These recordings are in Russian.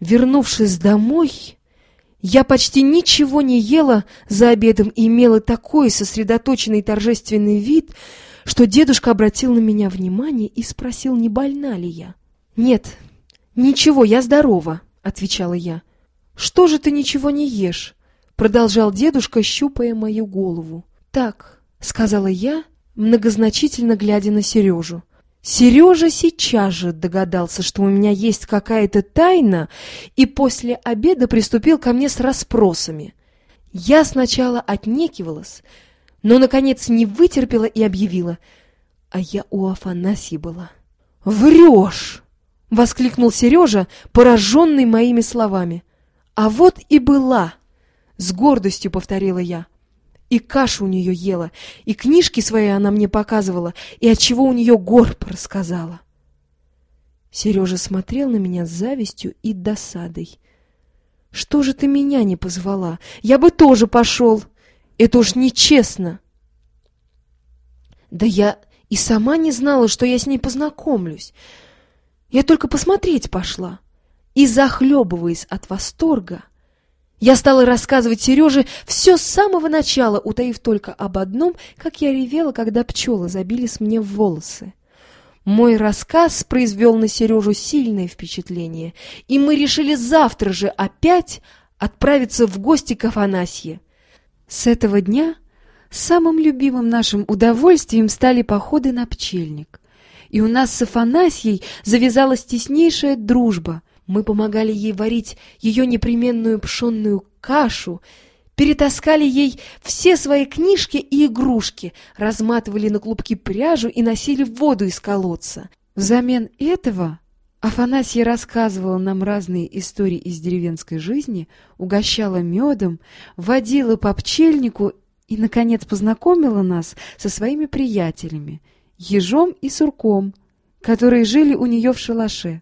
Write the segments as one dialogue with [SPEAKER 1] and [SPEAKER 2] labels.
[SPEAKER 1] Вернувшись домой, я почти ничего не ела за обедом и имела такой сосредоточенный и торжественный вид, что дедушка обратил на меня внимание и спросил, не больна ли я. «Нет, ничего, я здорова», — отвечала я. «Что же ты ничего не ешь?» — продолжал дедушка, щупая мою голову. «Так», — сказала я, многозначительно глядя на Сережу. Сережа сейчас же догадался, что у меня есть какая-то тайна, и после обеда приступил ко мне с расспросами. Я сначала отнекивалась, но, наконец, не вытерпела и объявила: «А я у Афанасьи была». «Врешь!» — воскликнул Сережа, пораженный моими словами. «А вот и была!» — с гордостью повторила я. И кашу у нее ела, и книжки свои она мне показывала, и отчего у нее горб рассказала. Сережа смотрел на меня с завистью и досадой. «Что же ты меня не позвала? Я бы тоже пошел. Это уж нечестно». «Да я и сама не знала, что я с ней познакомлюсь. Я только посмотреть пошла». И, захлебываясь от восторга, я стала рассказывать Сереже все с самого начала, утаив только об одном, как я ревела, когда пчелы забились мне в волосы. Мой рассказ произвел на Сережу сильное впечатление, и мы решили завтра же опять отправиться в гости к Афанасье. С этого дня самым любимым нашим удовольствием стали походы на пчельник. И у нас с Афанасьей завязалась теснейшая дружба. Мы помогали ей варить ее непременную пшенную кашу, перетаскали ей все свои книжки и игрушки, разматывали на клубки пряжу и носили воду из колодца. Взамен этого Афанасья рассказывала нам разные истории из деревенской жизни, угощала медом, водила по пчельнику и, наконец, познакомила нас со своими приятелями, Ежом и Сурком, которые жили у нее в шалаше.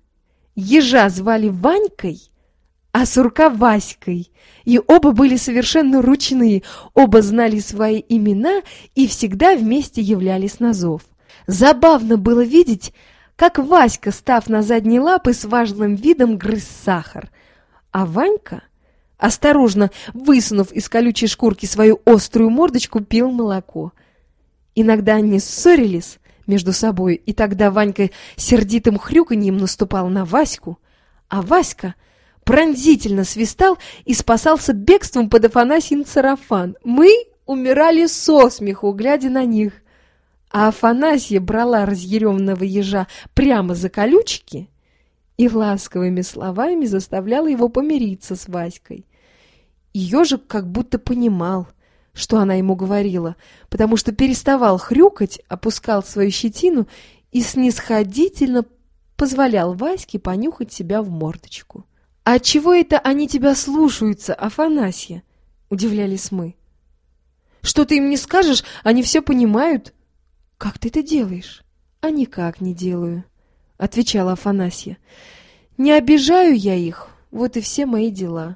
[SPEAKER 1] Ежа звали Ванькой, а Сурка Васькой, и оба были совершенно ручные, оба знали свои имена и всегда вместе являлись на зов. Забавно было видеть, как Васька, став на задние лапы, с важным видом грыз сахар, а Ванька, осторожно высунув из колючей шкурки свою острую мордочку, пил молоко. Иногда они ссорились между собой, и тогда Ванька сердитым хрюканьем наступал на Ваську, а Васька пронзительно свистал и спасался бегством под Афанасьин сарафан. Мы умирали со смеху, глядя на них, а Афанасья брала разъяренного ежа прямо за колючки и ласковыми словами заставляла его помириться с Васькой. И ежик как будто понимал, что она ему говорила, потому что переставал хрюкать, опускал свою щетину и снисходительно позволял Ваське понюхать себя в мордочку. «А отчего это они тебя слушаются, Афанасья?» — удивлялись мы. «Что ты им не скажешь, они все понимают». «Как ты это делаешь?» «А никак не делаю», — отвечала Афанасья. «Не обижаю я их, вот и все мои дела».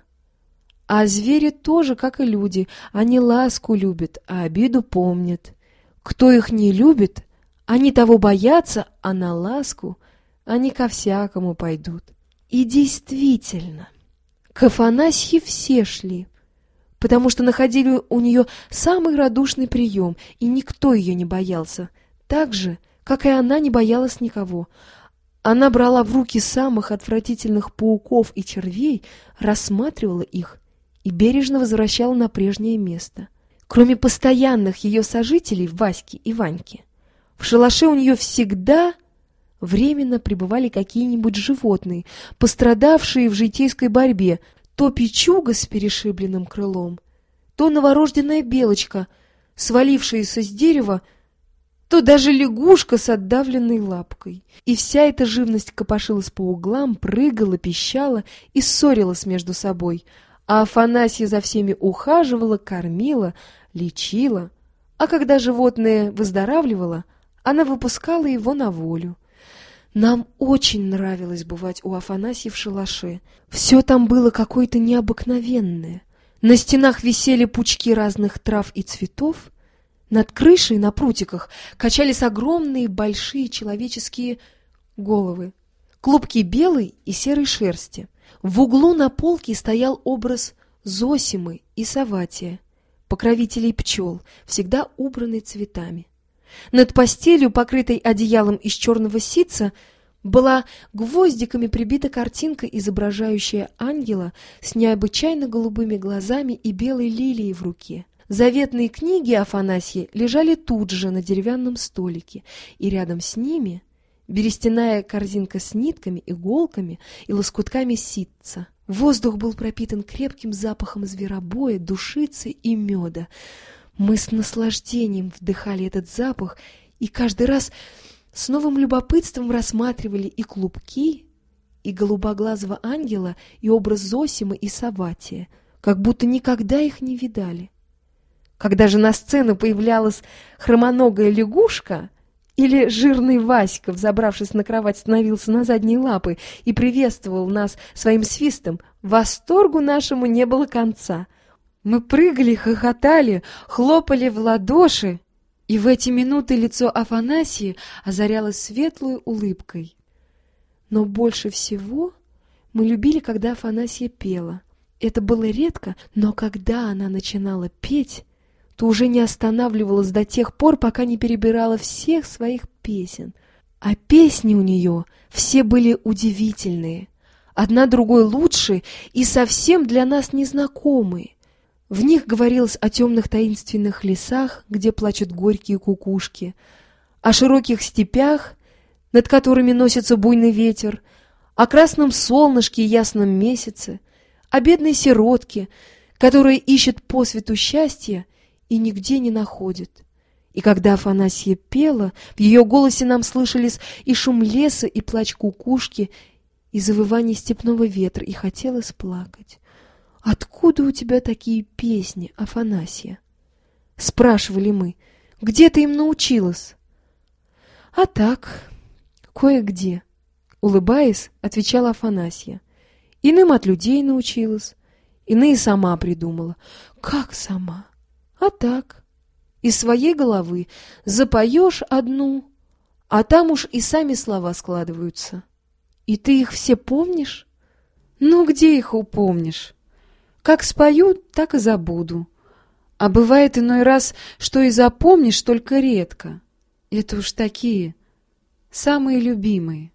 [SPEAKER 1] А звери тоже, как и люди, они ласку любят, а обиду помнят. Кто их не любит, они того боятся, а на ласку они ко всякому пойдут. И действительно, к Афанасье все шли, потому что находили у нее самый радушный прием, и никто ее не боялся, так же, как и она не боялась никого. Она брала в руки самых отвратительных пауков и червей, рассматривала их и бережно возвращала на прежнее место. Кроме постоянных ее сожителей Васьки и Ваньки, в шалаше у нее всегда временно пребывали какие-нибудь животные, пострадавшие в житейской борьбе, то печуга с перешибленным крылом, то новорожденная белочка, свалившаяся с дерева, то даже лягушка с отдавленной лапкой. И вся эта живность копошилась по углам, прыгала, пищала и ссорилась между собой, а Афанасья за всеми ухаживала, кормила, лечила, а когда животное выздоравливало, она выпускала его на волю. Нам очень нравилось бывать у Афанасьи в шалаше. Все там было какое-то необыкновенное. На стенах висели пучки разных трав и цветов, над крышей на прутиках качались огромные большие человеческие головы, клубки белой и серой шерсти. В углу на полке стоял образ Зосимы и Савватия, покровителей пчел, всегда убранный цветами. Над постелью, покрытой одеялом из черного ситца, была гвоздиками прибита картинка, изображающая ангела с необычайно голубыми глазами и белой лилией в руке. Заветные книги Афанасия лежали тут же на деревянном столике, и рядом с ними берестяная корзинка с нитками, иголками и лоскутками ситца. Воздух был пропитан крепким запахом зверобоя, душицы и меда. Мы с наслаждением вдыхали этот запах и каждый раз с новым любопытством рассматривали и клубки, и голубоглазого ангела, и образ Зосимы и Савватия, как будто никогда их не видали. Когда же на сцену появлялась хромоногая лягушка или жирный Васька, взобравшись на кровать, становился на задние лапы и приветствовал нас своим свистом, восторгу нашему не было конца. Мы прыгали, хохотали, хлопали в ладоши, и в эти минуты лицо Афанасии озарялось светлой улыбкой. Но больше всего мы любили, когда Афанасия пела. Это было редко, но когда она начинала петь, то уже не останавливалась до тех пор, пока не перебирала всех своих песен. А песни у нее все были удивительные, одна другой лучше и совсем для нас незнакомые. В них говорилось о темных таинственных лесах, где плачут горькие кукушки, о широких степях, над которыми носится буйный ветер, о красном солнышке и ясном месяце, о бедной сиротке, которая ищет по свету счастья и нигде не находит. И когда Афанасия пела, в ее голосе нам слышались и шум леса, и плач кукушки, и завывание степного ветра, и хотелось плакать. «Откуда у тебя такие песни, Афанасия?» — спрашивали мы. «Где ты им научилась?» «А так, кое-где», — улыбаясь, отвечала Афанасия. «Иным от людей научилась, иные сама придумала». «Как сама?» «А так, из своей головы запоешь одну, а там уж и сами слова складываются». «И ты их все помнишь?» «Ну, где их упомнишь? Как спою, так и забуду. А бывает иной раз, что и запомнишь только редко. Это уж такие, самые любимые».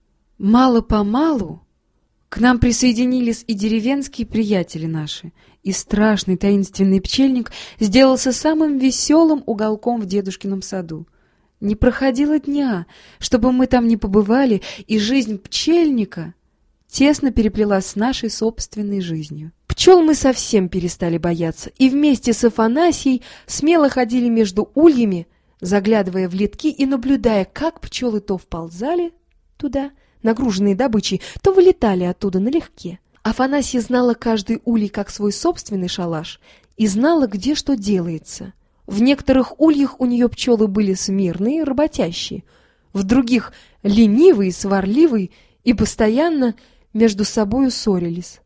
[SPEAKER 1] Мало-помалу к нам присоединились и деревенские приятели наши, и страшный таинственный пчельник сделался самым веселым уголком в дедушкином саду. Не проходило дня, чтобы мы там не побывали, и жизнь пчельника тесно переплелась с нашей собственной жизнью. Пчел мы совсем перестали бояться, и вместе с Афанасией смело ходили между ульями, заглядывая в литки и наблюдая, как пчелы то вползали туда, нагруженные добычей, то вылетали оттуда налегке. Афанасия знала каждый улей как свой собственный шалаш и знала, где что делается. В некоторых ульях у нее пчелы были смирные, работящие, в других — ленивые, сварливые и постоянно между собою ссорились.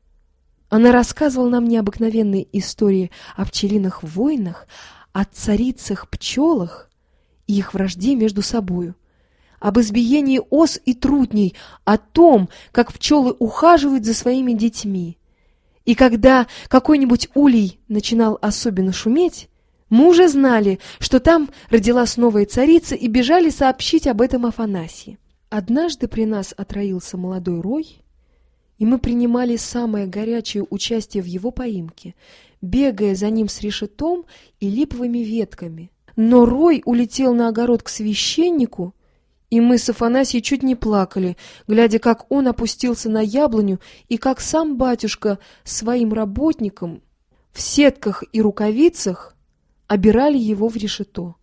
[SPEAKER 1] Она рассказывала нам необыкновенные истории о пчелиных войнах, о царицах-пчелах и их вражде между собою, об избиении ос и трутней, о том, как пчелы ухаживают за своими детьми. И когда какой-нибудь улей начинал особенно шуметь, мы уже знали, что там родилась новая царица, и бежали сообщить об этом Афанасии. Однажды при нас отроился молодой рой, и мы принимали самое горячее участие в его поимке, бегая за ним с решетом и липовыми ветками. Но рой улетел на огород к священнику, и мы с Афанасией чуть не плакали, глядя, как он опустился на яблоню и как сам батюшка своим работникам в сетках и рукавицах обирали его в решето.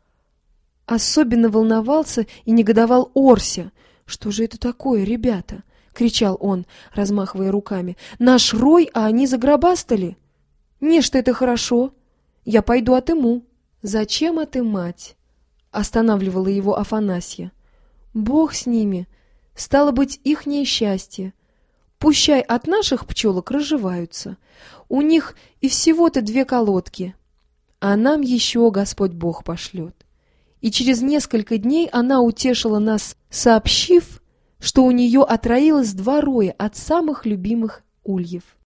[SPEAKER 1] Особенно волновался и негодовал Орся. «Что же это такое, ребята?» — кричал он, размахивая руками. «Наш рой, а они загробастали? Не-что это хорошо. Я пойду отыму». «Зачем отымать?» — останавливала его Афанасья. «Бог с ними. Стало быть, ихнее счастье. Пущай от наших пчелок разживаются. У них и всего-то 2 колодки. А нам еще Господь Бог пошлет». И через несколько дней она утешила нас, сообщив, что у нее отроилось 2 роя от самых любимых ульев.